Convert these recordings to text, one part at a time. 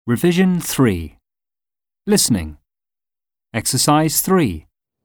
Revision 3. Listening. Exercise 3.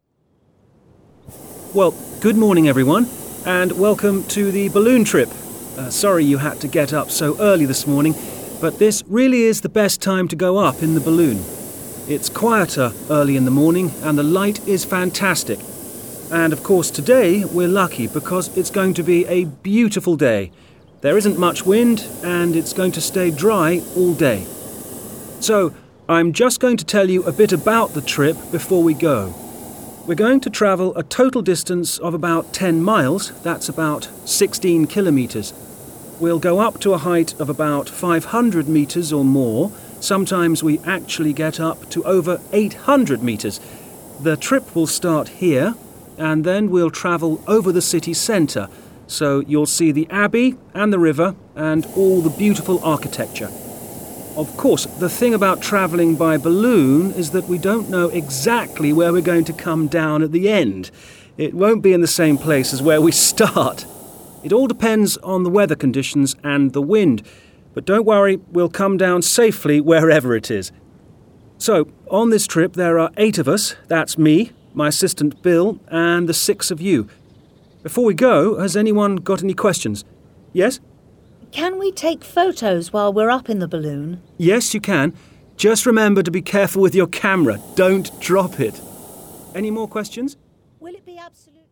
Well, good morning everyone, and welcome to the balloon trip. Sorry you had to get up so early this morning, but this really is the best time to go up in the balloon. It's quieter early in the morning and the light is fantastic. And of course today we're lucky because it's going to be a beautiful day. There isn't much wind and it's going to stay dry all day. So I'm just going to tell you a bit about the trip before we go. We're going to travel a total distance of about 10 miles, that's about 16 kilometres. We'll go up to a height of about 500 metres or more. Sometimes we actually get up to over 800 metres. The trip will start here and then we'll travel over the city centre. So you'll see the Abbey and the river and all the beautiful architecture. Of course, the thing about travelling by balloon is that we don't know exactly where we're going to come down at the end. It won't be in the same place as where we start. It all depends on the weather conditions and the wind. But don't worry, we'll come down safely wherever it is. So, on this trip there are 8 of us. That's me, my assistant Bill, and the 6 of you. Before we go, has anyone got any questions? Yes? Can we take photos while we're up in the balloon? Yes, you can. Just remember to be careful with your camera. Don't drop it. Any more questions? Will it be absolutely...